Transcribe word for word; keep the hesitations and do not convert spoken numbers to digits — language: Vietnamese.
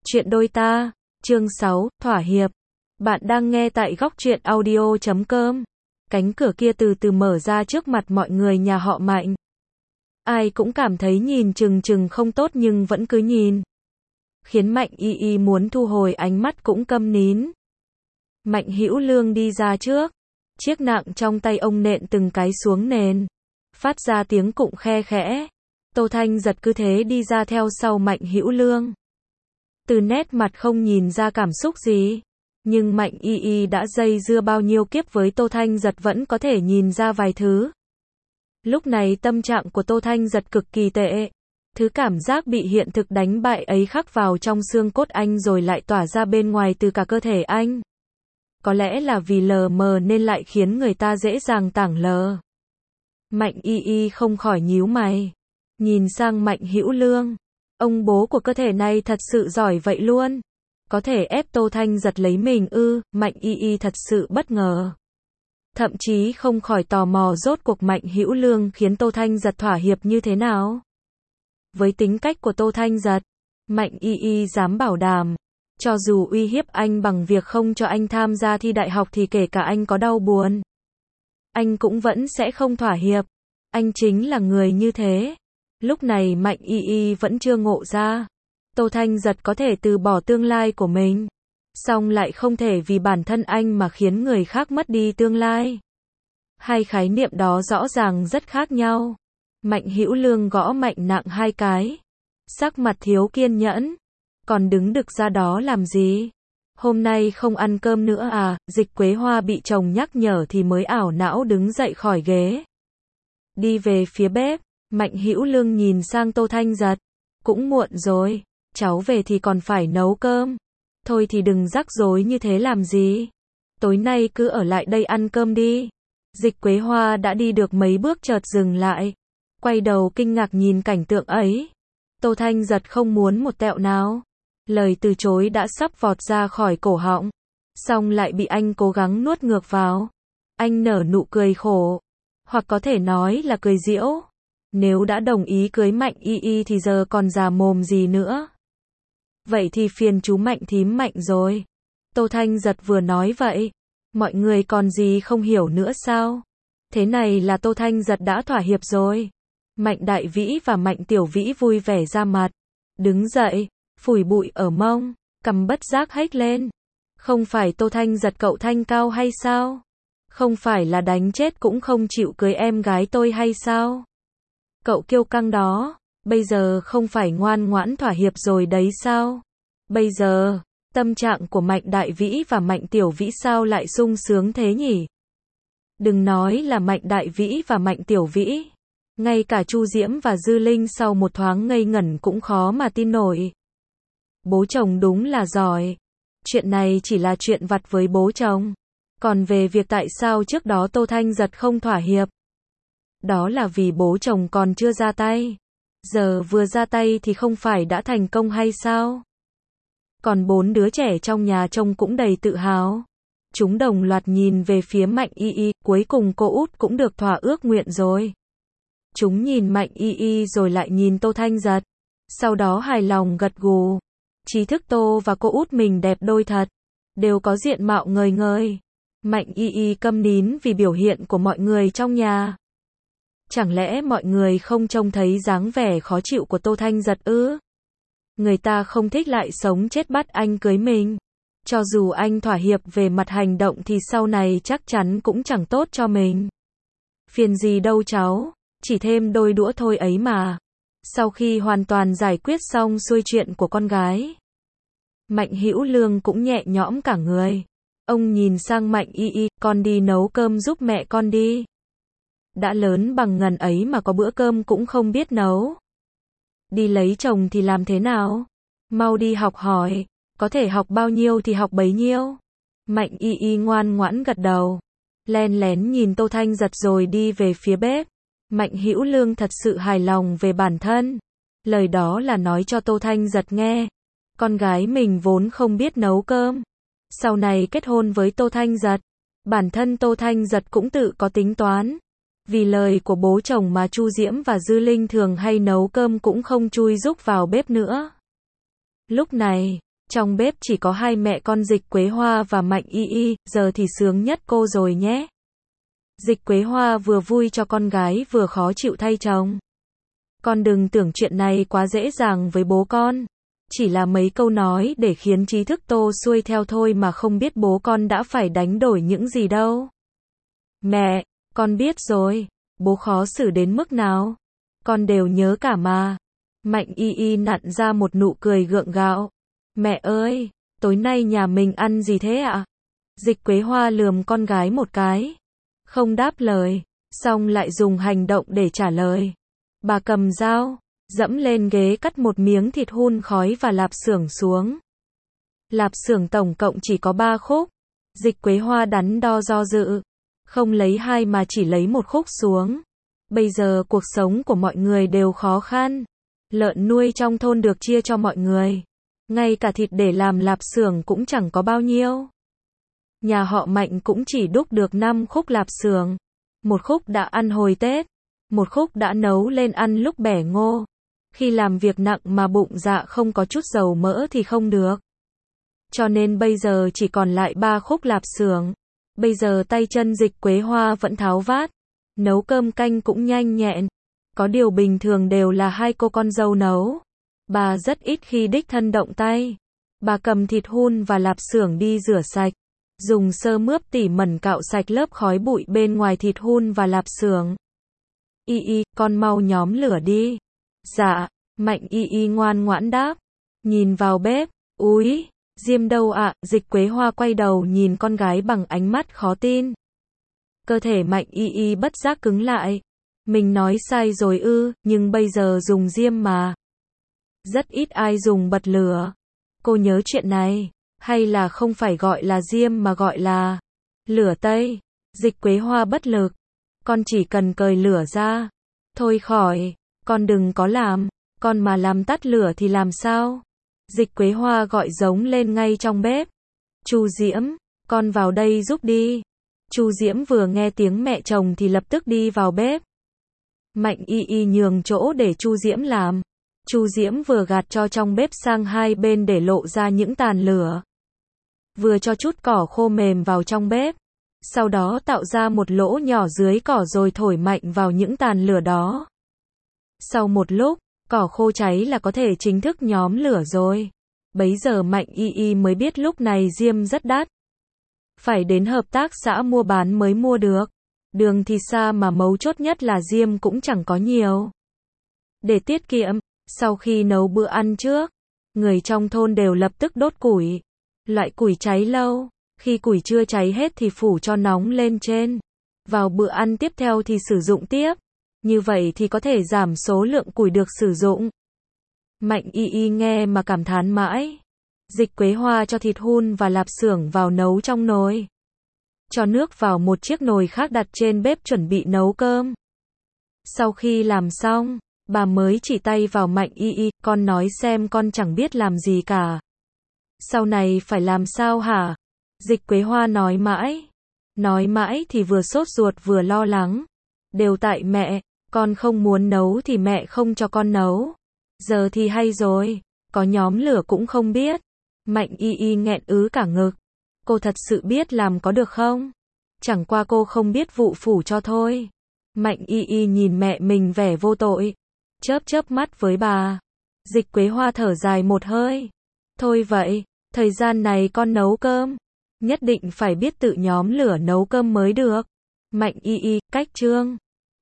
Chuyện đôi ta, chương sáu, thỏa hiệp. Bạn đang nghe tại góc truyện audio chấm com. Cánh cửa kia từ từ mở ra trước mặt mọi người nhà họ Mạnh. Ai cũng cảm thấy nhìn chừng chừng không tốt nhưng vẫn cứ nhìn. Khiến Mạnh Y Y muốn thu hồi ánh mắt cũng câm nín. Mạnh Hữu Lương đi ra trước. Chiếc nạng trong tay ông nện từng cái xuống nền. Phát ra tiếng cụng khe khẽ. Tô Thanh Giật cứ thế đi ra theo sau Mạnh Hữu Lương. Từ nét mặt không nhìn ra cảm xúc gì. Nhưng Mạnh Y Y đã dây dưa bao nhiêu kiếp với Tô Thanh Giật vẫn có thể nhìn ra vài thứ. Lúc này tâm trạng của Tô Thanh Giật cực kỳ tệ. Thứ cảm giác bị hiện thực đánh bại ấy khắc vào trong xương cốt anh rồi lại tỏa ra bên ngoài từ cả cơ thể anh. Có lẽ là vì lờ mờ nên lại khiến người ta dễ dàng tảng lờ. Mạnh Y Y không khỏi nhíu mày. Nhìn sang Mạnh Hữu Lương. Ông bố của cơ thể này thật sự giỏi vậy luôn. Có thể ép Tô Thanh Giật lấy mình ư, Mạnh Y Y thật sự bất ngờ. Thậm chí không khỏi tò mò rốt cuộc Mạnh Hữu Lương khiến Tô Thanh Giật thỏa hiệp như thế nào. Với tính cách của Tô Thanh Giật, Mạnh Y Y dám bảo đảm, cho dù uy hiếp anh bằng việc không cho anh tham gia thi đại học thì kể cả anh có đau buồn, anh cũng vẫn sẽ không thỏa hiệp. Anh chính là người như thế. Lúc này Mạnh Y Y vẫn chưa ngộ ra. Tô Thanh Giật có thể từ bỏ tương lai của mình. Song lại không thể vì bản thân anh mà khiến người khác mất đi tương lai. Hai khái niệm đó rõ ràng rất khác nhau. Mạnh Hữu Lương gõ Mạnh nặng hai cái. Sắc mặt thiếu kiên nhẫn. Còn đứng đực ra đó làm gì? Hôm nay không ăn cơm nữa à? Dịch Quế Hoa bị chồng nhắc nhở thì mới ảo não đứng dậy khỏi ghế. Đi về phía bếp. Mạnh Hữu Lương nhìn sang Tô Thanh Giật. Cũng muộn rồi. Cháu về thì còn phải nấu cơm. Thôi thì đừng rắc rối như thế làm gì. Tối nay cứ ở lại đây ăn cơm đi. Dịch Quế Hoa đã đi được mấy bước chợt dừng lại. Quay đầu kinh ngạc nhìn cảnh tượng ấy. Tô Thanh Giật không muốn một tẹo nào. Lời từ chối đã sắp vọt ra khỏi cổ họng. Xong lại bị anh cố gắng nuốt ngược vào. Anh nở nụ cười khổ. Hoặc có thể nói là cười giễu. Nếu đã đồng ý cưới Mạnh Y Y thì giờ còn già mồm gì nữa. Vậy thì phiền chú Mạnh thím Mạnh rồi. Tô Thanh Giật vừa nói vậy. Mọi người còn gì không hiểu nữa sao? Thế này là Tô Thanh Giật đã thỏa hiệp rồi. Mạnh Đại Vĩ và Mạnh Tiểu Vĩ vui vẻ ra mặt. Đứng dậy, phủi bụi ở mông, cầm bất giác hếch lên. Không phải Tô Thanh Giật cậu thanh cao hay sao? Không phải là đánh chết cũng không chịu cưới em gái tôi hay sao? Cậu kiêu căng đó, bây giờ không phải ngoan ngoãn thỏa hiệp rồi đấy sao? Bây giờ, tâm trạng của Mạnh Đại Vĩ và Mạnh Tiểu Vĩ sao lại sung sướng thế nhỉ? Đừng nói là Mạnh Đại Vĩ và Mạnh Tiểu Vĩ. Ngay cả Chu Diễm và Dư Linh sau một thoáng ngây ngẩn cũng khó mà tin nổi. Bố chồng đúng là giỏi. Chuyện này chỉ là chuyện vặt với bố chồng. Còn về việc tại sao trước đó Tô Thanh Giật không thỏa hiệp, đó là vì bố chồng còn chưa ra tay. Giờ vừa ra tay thì không phải đã thành công hay sao? Còn bốn đứa trẻ trong nhà trông cũng đầy tự hào. Chúng đồng loạt nhìn về phía Mạnh Y Y, cuối cùng cô út cũng được thỏa ước nguyện rồi. Chúng nhìn Mạnh Y Y rồi lại nhìn Tô Thanh Giật. Sau đó hài lòng gật gù. Trí thức Tô và cô út mình đẹp đôi thật. Đều có diện mạo ngời ngời. Mạnh Y Y câm nín vì biểu hiện của mọi người trong nhà. Chẳng lẽ mọi người không trông thấy dáng vẻ khó chịu của Tô Thanh Giật ư? Người ta không thích lại sống chết bắt anh cưới mình. Cho dù anh thỏa hiệp về mặt hành động thì sau này chắc chắn cũng chẳng tốt cho mình. Phiền gì đâu cháu, chỉ thêm đôi đũa thôi ấy mà. Sau khi hoàn toàn giải quyết xong xuôi chuyện của con gái, Mạnh Hữu Lương cũng nhẹ nhõm cả người. Ông nhìn sang Mạnh Y Y, con đi nấu cơm giúp mẹ con đi. Đã lớn bằng ngần ấy mà có bữa cơm cũng không biết nấu. Đi lấy chồng thì làm thế nào? Mau đi học hỏi, có thể học bao nhiêu thì học bấy nhiêu. Mạnh Y Y ngoan ngoãn gật đầu. Len lén nhìn Tô Thanh Giật rồi đi về phía bếp. Mạnh Hữu Lương thật sự hài lòng về bản thân. Lời đó là nói cho Tô Thanh Giật nghe. Con gái mình vốn không biết nấu cơm. Sau này kết hôn với Tô Thanh Giật, bản thân Tô Thanh Giật cũng tự có tính toán. Vì lời của bố chồng mà Chu Diễm và Dư Linh thường hay nấu cơm cũng không chui rúc vào bếp nữa. Lúc này, Trong bếp chỉ có hai mẹ con Dịch Quế Hoa và Mạnh Y Y, giờ thì sướng nhất cô rồi nhé. Dịch Quế Hoa vừa vui cho con gái vừa khó chịu thay chồng. Con đừng tưởng chuyện này quá dễ dàng với bố con. Chỉ là mấy câu nói để khiến trí thức Tô xuôi theo thôi mà không biết bố con đã phải đánh đổi những gì đâu. Mẹ, con biết rồi, bố khó xử đến mức nào. Con đều nhớ cả mà. Mạnh Y Y nặn ra một nụ cười gượng gạo. Mẹ ơi, tối nay nhà mình ăn gì thế ạ? Dịch Quế Hoa lườm con gái một cái. Không đáp lời, xong lại dùng hành động để trả lời. Bà cầm dao, dẫm lên ghế cắt một miếng thịt hun khói và lạp xưởng xuống. Lạp xưởng tổng cộng chỉ có ba khúc. Dịch Quế Hoa đắn đo do dự. Không lấy hai mà chỉ lấy một khúc xuống. Bây giờ cuộc sống của mọi người đều khó khăn. Lợn nuôi trong thôn được chia cho mọi người. Ngay cả thịt để làm lạp xưởng cũng chẳng có bao nhiêu. Nhà họ Mạnh cũng chỉ đúc được năm khúc lạp xưởng. Một khúc đã ăn hồi Tết. Một khúc đã nấu lên ăn lúc bẻ ngô. Khi làm việc nặng mà bụng dạ không có chút dầu mỡ thì không được. Cho nên bây giờ chỉ còn lại ba khúc lạp xưởng. Bây giờ tay chân Dịch Quế Hoa vẫn tháo vát. Nấu cơm canh cũng nhanh nhẹn. Có điều bình thường đều là hai cô con dâu nấu. Bà rất ít khi đích thân động tay. Bà cầm thịt hun và lạp xưởng đi rửa sạch. Dùng sơ mướp tỉ mẩn cạo sạch lớp khói bụi bên ngoài thịt hun và lạp xưởng. Y Y, con mau nhóm lửa đi. Dạ, Mạnh Y Y ngoan ngoãn đáp. Nhìn vào bếp, úi, diêm đâu ạ? Dịch Quế Hoa quay đầu nhìn con gái bằng ánh mắt khó tin. Cơ thể Mạnh Y Y bất giác cứng lại. Mình nói sai rồi ư, nhưng bây giờ dùng diêm mà. Rất ít ai dùng bật lửa. Cô nhớ chuyện này, hay là không phải gọi là diêm mà gọi là lửa tây? Dịch Quế Hoa bất lực. Con chỉ cần cởi lửa ra. Thôi khỏi, con đừng có làm. Con mà làm tắt lửa thì làm sao? Dịch Quế Hoa gọi giống lên ngay trong bếp. Chu Diễm, con vào đây giúp đi. Chu Diễm vừa nghe tiếng mẹ chồng thì lập tức đi vào bếp. Mạnh Y Y nhường chỗ để Chu Diễm làm. Chu Diễm vừa gạt cho trong bếp sang hai bên để lộ ra những tàn lửa. Vừa cho chút cỏ khô mềm vào trong bếp. Sau đó tạo ra một lỗ nhỏ dưới cỏ rồi thổi mạnh vào những tàn lửa đó. Sau một lúc, cỏ khô cháy là có thể chính thức nhóm lửa rồi. Bấy giờ Mạnh Y Y mới biết lúc này diêm rất đắt. Phải đến hợp tác xã mua bán mới mua được. Đường thì xa mà mấu chốt nhất là diêm cũng chẳng có nhiều. Để tiết kiệm, sau khi nấu bữa ăn trước, người trong thôn đều lập tức đốt củi. Loại củi cháy lâu, khi củi chưa cháy hết thì phủ cho nóng lên trên. Vào bữa ăn tiếp theo thì sử dụng tiếp. Như vậy thì có thể giảm số lượng củi được sử dụng. Mạnh Y Y nghe mà cảm thán mãi. Dịch Quế Hoa cho thịt hun và lạp xưởng vào nấu trong nồi. Cho nước vào một chiếc nồi khác đặt trên bếp chuẩn bị nấu cơm. Sau khi làm xong, bà mới chỉ tay vào Mạnh Y Y, con nói xem con chẳng biết làm gì cả. Sau này phải làm sao hả? Dịch Quế Hoa nói mãi. Nói mãi thì vừa sốt ruột vừa lo lắng. Đều tại mẹ, con không muốn nấu thì mẹ không cho con nấu. Giờ thì hay rồi, có nhóm lửa cũng không biết. Mạnh Y Y nghẹn ứ cả ngực. Cô thật sự biết làm có được không? Chẳng qua cô không biết vụ phủ cho thôi. Mạnh Y Y nhìn mẹ mình vẻ vô tội. Chớp chớp mắt với bà. Dịch Quế Hoa thở dài một hơi. Thôi vậy, thời gian này con nấu cơm. Nhất định phải biết tự nhóm lửa nấu cơm mới được. Mạnh Y Y, cách chương.